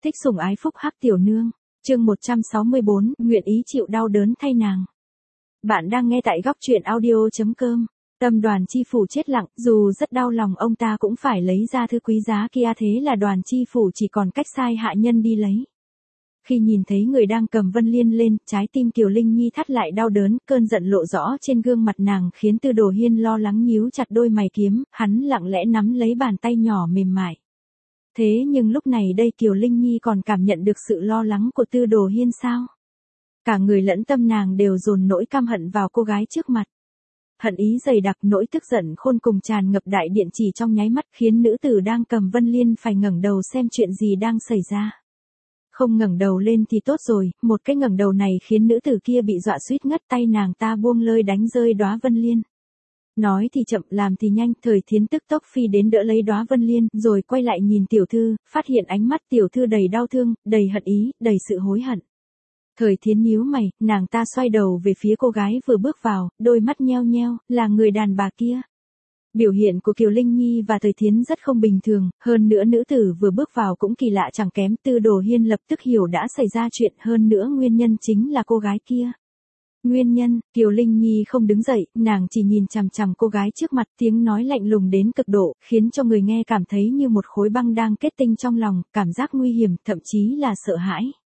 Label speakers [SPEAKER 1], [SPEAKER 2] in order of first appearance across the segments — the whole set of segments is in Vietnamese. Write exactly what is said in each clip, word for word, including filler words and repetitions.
[SPEAKER 1] thích sủng ái phúc hắc tiểu nương. Chương một trăm sáu mươi bốn, nguyện ý chịu đau đớn thay nàng. Bạn đang nghe tại góc truyện audio chấm com. Tâm Đoàn Chi Phủ chết lặng, dù rất đau lòng ông ta cũng phải lấy ra thứ quý giá kia, thế là Đoàn Chi Phủ chỉ còn cách sai hạ nhân đi lấy. Khi nhìn thấy người đang cầm vân liên lên, trái tim Kiều Linh Nhi thắt lại đau đớn, cơn giận lộ rõ trên gương mặt nàng khiến Tư Đồ Hiên lo lắng nhíu chặt đôi mày kiếm, hắn lặng lẽ nắm lấy bàn tay nhỏ mềm mại. Thế nhưng lúc này đây Kiều Linh Nhi còn cảm nhận được sự lo lắng của Tư Đồ Hiên sao? Cả người lẫn tâm nàng đều dồn nỗi căm hận vào cô gái trước mặt. Hận ý dày đặc, nỗi tức giận khôn cùng tràn ngập đại điện chỉ trong nháy mắt, khiến nữ tử đang cầm vân liên phải ngẩng đầu xem chuyện gì đang xảy ra. Không ngẩng đầu lên thì tốt rồi, một cái ngẩng đầu này khiến nữ tử kia bị dọa suýt ngất, tay nàng ta buông lơi đánh rơi đóa vân liên. Nói thì chậm, làm thì nhanh, Thời Thiến tức tốc phi đến đỡ lấy đóa vân liên, rồi quay lại nhìn tiểu thư, phát hiện ánh mắt tiểu thư đầy đau thương, đầy hận ý, đầy sự hối hận. Thời Thiến nhíu mày, nàng ta xoay đầu về phía cô gái vừa bước vào, đôi mắt nheo nheo, là người đàn bà kia. Biểu hiện của Kiều Linh Nhi và Thời Thiến rất không bình thường, hơn nữa nữ tử vừa bước vào cũng kỳ lạ chẳng kém. Tư Đồ Hiên lập tức hiểu đã xảy ra chuyện, hơn nữa nguyên nhân chính là cô gái kia. Nguyên nhân, Kiều Linh Nhi không đứng dậy, nàng chỉ nhìn chằm chằm cô gái trước mặt, tiếng nói lạnh lùng đến cực độ, khiến cho người nghe cảm thấy như một khối băng đang kết tinh trong lòng, cảm giác nguy hiểm, thậm chí là sợ hãi.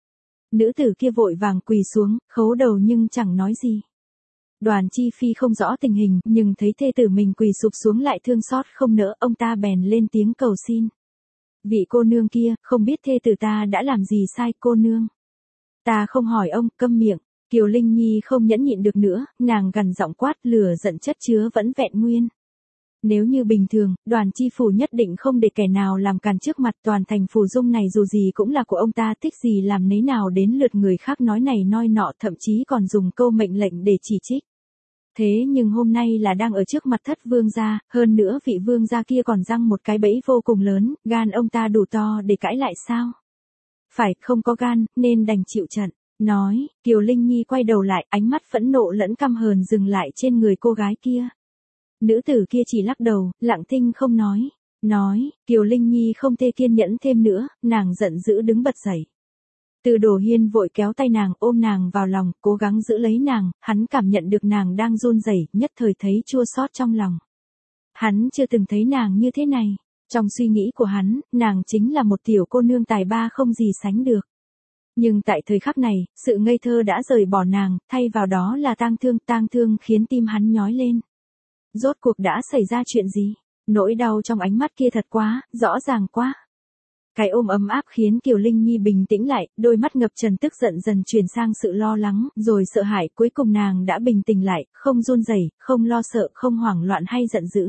[SPEAKER 1] Nữ tử kia vội vàng quỳ xuống, khấu đầu nhưng chẳng nói gì. Đoàn Chi Phi không rõ tình hình, nhưng thấy thê tử mình quỳ sụp xuống lại thương xót không nỡ, ông ta bèn lên tiếng cầu xin. Vị cô nương kia, không biết thê tử ta đã làm gì sai, cô nương. Ta không hỏi ông, câm miệng. Kiều Linh Nhi không nhẫn nhịn được nữa, nàng gằn giọng quát, lửa giận chất chứa vẫn vẹn nguyên. Nếu như bình thường, Đoàn Chi Phủ nhất định không để kẻ nào làm càn trước mặt, toàn thành phủ dung này dù gì cũng là của ông ta, thích gì làm nấy nào đến lượt người khác nói này nói nọ, thậm chí còn dùng câu mệnh lệnh để chỉ trích. Thế nhưng hôm nay là đang ở trước mặt thất vương gia, hơn nữa vị vương gia kia còn răng một cái bẫy vô cùng lớn, gan ông ta đủ to để cãi lại sao? Phải, không có gan, nên đành chịu trận. Nói, Kiều Linh Nhi quay đầu lại, ánh mắt phẫn nộ lẫn căm hờn dừng lại trên người cô gái kia. Nữ tử kia chỉ lắc đầu, lặng thinh không nói. Nói, Kiều Linh Nhi không thể kiên nhẫn thêm nữa, nàng giận dữ đứng bật dậy. Tư Đồ Hiên vội kéo tay nàng, ôm nàng vào lòng, cố gắng giữ lấy nàng, hắn cảm nhận được nàng đang run rẩy, nhất thời thấy chua xót trong lòng. Hắn chưa từng thấy nàng như thế này. Trong suy nghĩ của hắn, nàng chính là một tiểu cô nương tài ba không gì sánh được. Nhưng tại thời khắc này, sự ngây thơ đã rời bỏ nàng, thay vào đó là tang thương, tang thương khiến tim hắn nhói lên. Rốt cuộc đã xảy ra chuyện gì? Nỗi đau trong ánh mắt kia thật quá, rõ ràng quá. Cái ôm ấm áp khiến Kiều Linh Nhi bình tĩnh lại, đôi mắt ngập tràn tức giận dần chuyển sang sự lo lắng, rồi sợ hãi, cuối cùng nàng đã bình tĩnh lại, không run rẩy, không lo sợ, không hoảng loạn hay giận dữ.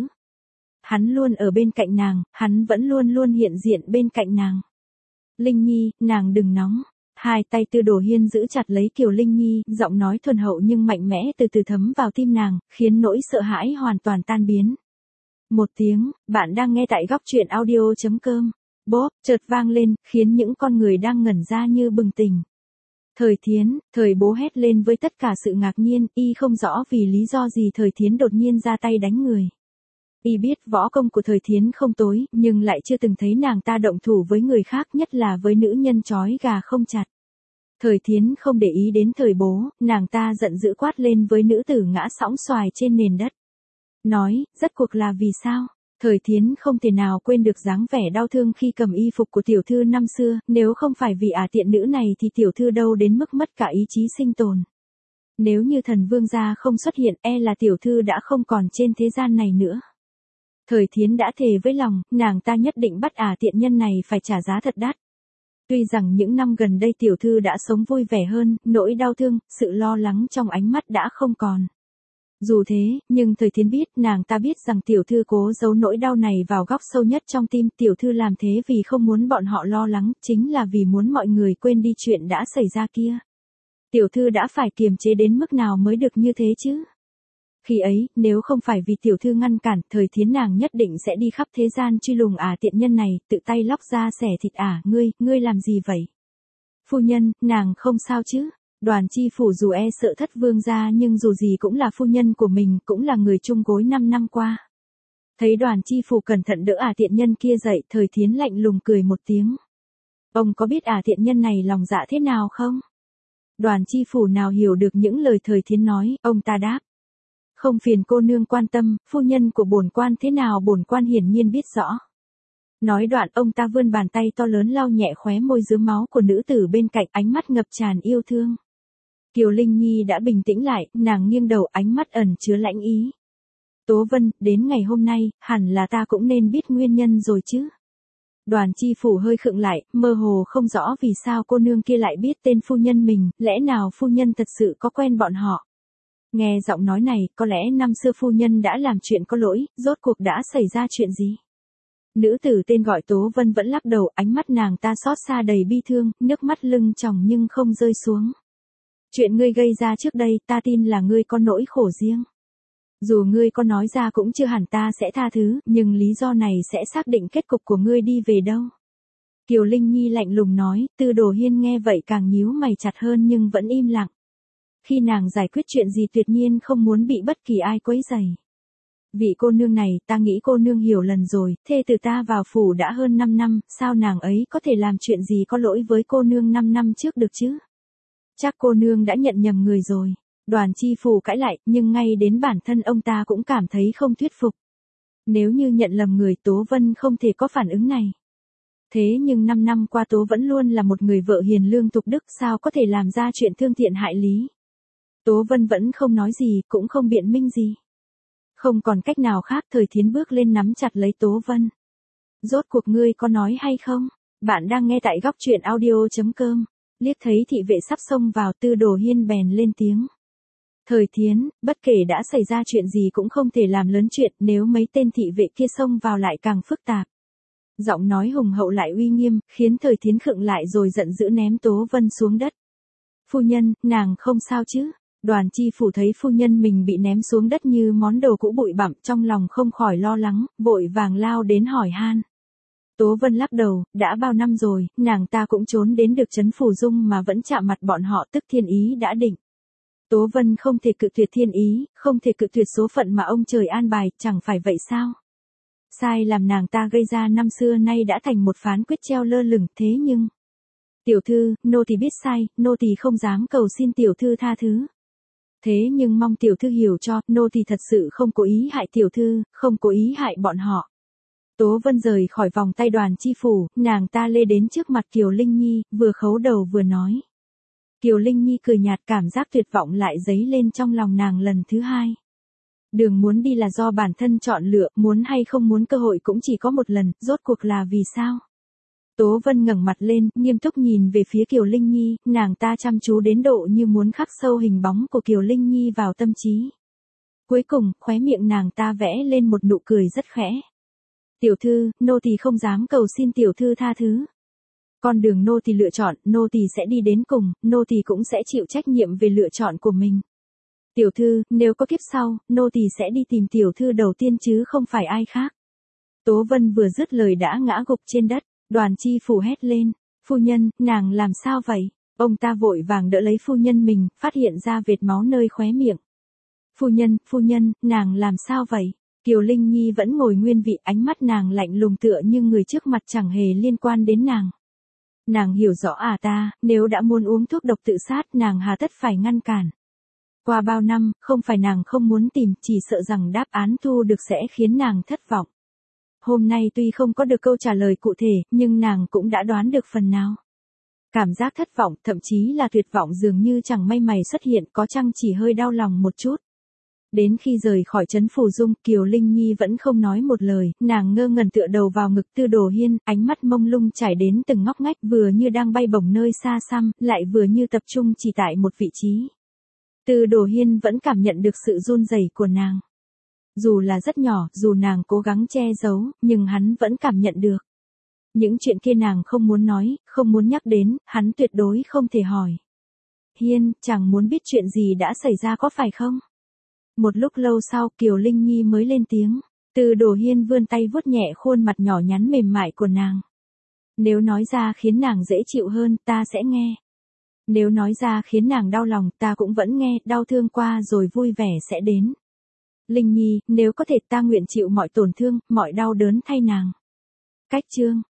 [SPEAKER 1] Hắn luôn ở bên cạnh nàng, hắn vẫn luôn luôn hiện diện bên cạnh nàng. Linh Nhi, nàng đừng nóng. Hai tay Tư Đồ Hiên giữ chặt lấy Kiều Linh Nhi, giọng nói thuần hậu nhưng mạnh mẽ từ từ thấm vào tim nàng, khiến nỗi sợ hãi hoàn toàn tan biến. Một tiếng, bạn đang nghe tại góc truyện audio chấm com. Bốp, chợt vang lên, khiến những con người đang ngẩn ra như bừng tỉnh. Thời Thiến, Thời Bố hét lên với tất cả sự ngạc nhiên, y không rõ vì lý do gì Thời Thiến đột nhiên ra tay đánh người. Y biết võ công của Thời Thiến không tối, nhưng lại chưa từng thấy nàng ta động thủ với người khác, nhất là với nữ nhân trói gà không chặt. Thời Thiến không để ý đến Thời Bố, nàng ta giận dữ quát lên với nữ tử ngã sõng xoài trên nền đất. Nói, rốt cuộc là vì sao? Thời Thiến không thể nào quên được dáng vẻ đau thương khi cầm y phục của tiểu thư năm xưa, nếu không phải vì ả tiện nữ này thì tiểu thư đâu đến mức mất cả ý chí sinh tồn. Nếu như thần vương gia không xuất hiện, e là tiểu thư đã không còn trên thế gian này nữa. Thời Thiến đã thề với lòng, nàng ta nhất định bắt ả tiện nhân này phải trả giá thật đắt. Tuy rằng những năm gần đây tiểu thư đã sống vui vẻ hơn, nỗi đau thương, sự lo lắng trong ánh mắt đã không còn. Dù thế, nhưng Thời Thiến biết, nàng ta biết rằng tiểu thư cố giấu nỗi đau này vào góc sâu nhất trong tim, tiểu thư làm thế vì không muốn bọn họ lo lắng, chính là vì muốn mọi người quên đi chuyện đã xảy ra kia. Tiểu thư đã phải kiềm chế đến mức nào mới được như thế chứ? Khi ấy, nếu không phải vì tiểu thư ngăn cản, Thời Thiến nàng nhất định sẽ đi khắp thế gian truy lùng ả tiện nhân này, tự tay lóc ra xẻ thịt ả, ngươi, ngươi làm gì vậy? Phu nhân, nàng không sao chứ? Đoàn Chi Phủ dù e sợ thất vương gia nhưng dù gì cũng là phu nhân của mình, cũng là người chung gối năm năm qua. Thấy Đoàn Chi Phủ cẩn thận đỡ ả tiện nhân kia dậy, Thời Thiến lạnh lùng cười một tiếng. Ông có biết à thiện nhân này lòng dạ thế nào không? Đoàn chi phủ nào hiểu được những lời Thời Thiến nói, ông ta đáp. Không phiền cô nương quan tâm, phu nhân của bổn quan thế nào bổn quan hiển nhiên biết rõ. Nói đoạn ông ta vươn bàn tay to lớn lau nhẹ khóe môi rướm máu của nữ tử bên cạnh, ánh mắt ngập tràn yêu thương. Kiều Linh Nhi đã bình tĩnh lại, nàng nghiêng đầu, ánh mắt ẩn chứa lãnh ý. Tố Vân, đến ngày hôm nay, hẳn là ta cũng nên biết nguyên nhân rồi chứ. Đoàn chi phủ hơi khựng lại, mơ hồ không rõ vì sao cô nương kia lại biết tên phu nhân mình, lẽ nào phu nhân thật sự có quen bọn họ. Nghe giọng nói này, có lẽ năm xưa phu nhân đã làm chuyện có lỗi, rốt cuộc đã xảy ra chuyện gì? Nữ tử tên gọi Tố Vân vẫn lắc đầu, ánh mắt nàng ta xót xa đầy bi thương, nước mắt lưng tròng nhưng không rơi xuống. Chuyện ngươi gây ra trước đây, ta tin là ngươi có nỗi khổ riêng. Dù ngươi có nói ra cũng chưa hẳn ta sẽ tha thứ, nhưng lý do này sẽ xác định kết cục của ngươi đi về đâu. Kiều Linh Nhi lạnh lùng nói, Tư Đồ Hiên nghe vậy càng nhíu mày chặt hơn nhưng vẫn im lặng. Khi nàng giải quyết chuyện gì tuyệt nhiên không muốn bị bất kỳ ai quấy rầy. Vị cô nương này, ta nghĩ cô nương hiểu lần rồi, thê từ ta vào phủ đã hơn năm năm, sao nàng ấy có thể làm chuyện gì có lỗi với cô nương năm năm trước được chứ? Chắc cô nương đã nhận nhầm người rồi. Đoàn chi phủ cãi lại, nhưng ngay đến bản thân ông ta cũng cảm thấy không thuyết phục. Nếu như nhận lầm người, Tố Vân không thể có phản ứng này. Thế nhưng năm năm qua Tố vẫn luôn là một người vợ hiền lương tục đức, sao có thể làm ra chuyện thương thiện hại lý. Tố Vân vẫn không nói gì, cũng không biện minh gì. Không còn cách nào khác, Thời Thiến bước lên nắm chặt lấy Tố Vân. Rốt cuộc ngươi có nói hay không? Bạn đang nghe tại góc truyện audio chấm com. Liếc thấy thị vệ sắp xông vào, Tư Đồ Hiên bèn lên tiếng. Thời Thiến, bất kể đã xảy ra chuyện gì cũng không thể làm lớn chuyện, nếu mấy tên thị vệ kia xông vào lại càng phức tạp. Giọng nói hùng hậu lại uy nghiêm, khiến Thời Thiến khựng lại rồi giận dữ ném Tố Vân xuống đất. Phu nhân, nàng không sao chứ? Đoàn chi phủ thấy phu nhân mình bị ném xuống đất như món đồ cũ bụi bặm, trong lòng không khỏi lo lắng, vội vàng lao đến hỏi han. Tố Vân lắc đầu, đã bao năm rồi, nàng ta cũng trốn đến được trấn Phủ Dung mà vẫn chạm mặt bọn họ, tức thiên ý đã định. Tố Vân không thể cự tuyệt thiên ý, không thể cự tuyệt số phận mà ông trời an bài, chẳng phải vậy sao? Sai làm nàng ta gây ra năm xưa nay đã thành một phán quyết treo lơ lửng, thế nhưng... Tiểu thư, nô tỳ biết sai, nô tỳ không dám cầu xin tiểu thư tha thứ. Thế nhưng mong tiểu thư hiểu cho, nô tỳ thật sự không cố ý hại tiểu thư, không cố ý hại bọn họ. Tố Vân rời khỏi vòng tay đoàn chi phủ, nàng ta lê đến trước mặt Kiều Linh Nhi, vừa khấu đầu vừa nói. Kiều Linh Nhi cười nhạt, cảm giác tuyệt vọng lại dấy lên trong lòng nàng lần thứ hai. Đường muốn đi là do bản thân chọn lựa, muốn hay không muốn cơ hội cũng chỉ có một lần, rốt cuộc là vì sao? Tố Vân ngẩng mặt lên, nghiêm túc nhìn về phía Kiều Linh Nhi, nàng ta chăm chú đến độ như muốn khắc sâu hình bóng của Kiều Linh Nhi vào tâm trí. Cuối cùng, khóe miệng nàng ta vẽ lên một nụ cười rất khẽ. Tiểu thư, nô tỳ không dám cầu xin tiểu thư tha thứ. Con đường nô tỳ lựa chọn, nô tỳ sẽ đi đến cùng, nô tỳ cũng sẽ chịu trách nhiệm về lựa chọn của mình. Tiểu thư, nếu có kiếp sau, nô tỳ sẽ đi tìm tiểu thư đầu tiên chứ không phải ai khác. Tố Vân vừa dứt lời đã ngã gục trên đất, đoàn chi phủ hét lên, phu nhân, nàng làm sao vậy? Ông ta vội vàng đỡ lấy phu nhân mình, phát hiện ra vệt máu nơi khóe miệng. Phu nhân, phu nhân, nàng làm sao vậy? Kiều Linh Nhi vẫn ngồi nguyên vị, ánh mắt nàng lạnh lùng tựa như người trước mặt chẳng hề liên quan đến nàng. Nàng hiểu rõ à ta, nếu đã muốn uống thuốc độc tự sát nàng hà tất phải ngăn cản. Qua bao năm, không phải nàng không muốn tìm, chỉ sợ rằng đáp án thu được sẽ khiến nàng thất vọng. Hôm nay tuy không có được câu trả lời cụ thể, nhưng nàng cũng đã đoán được phần nào. Cảm giác thất vọng, thậm chí là tuyệt vọng dường như chẳng may mày xuất hiện, có chăng chỉ hơi đau lòng một chút. Đến khi rời khỏi trấn Phủ Dung, Kiều Linh Nhi vẫn không nói một lời, nàng ngơ ngẩn tựa đầu vào ngực Tư Đồ Hiên, ánh mắt mông lung trải đến từng ngóc ngách, vừa như đang bay bổng nơi xa xăm, lại vừa như tập trung chỉ tại một vị trí. Tư Đồ Hiên vẫn cảm nhận được sự run rẩy của nàng. Dù là rất nhỏ, dù nàng cố gắng che giấu, nhưng hắn vẫn cảm nhận được. Những chuyện kia nàng không muốn nói, không muốn nhắc đến, hắn tuyệt đối không thể hỏi. Hiên, chẳng muốn biết chuyện gì đã xảy ra có phải không? Một lúc lâu sau, Kiều Linh Nhi mới lên tiếng. Tư Đồ Hiên vươn tay vuốt nhẹ khuôn mặt nhỏ nhắn mềm mại của nàng. Nếu nói ra khiến nàng dễ chịu hơn, ta sẽ nghe. Nếu nói ra khiến nàng đau lòng, ta cũng vẫn nghe, đau thương qua rồi vui vẻ sẽ đến. Linh Nhi, nếu có thể ta nguyện chịu mọi tổn thương, mọi đau đớn thay nàng. Cách chương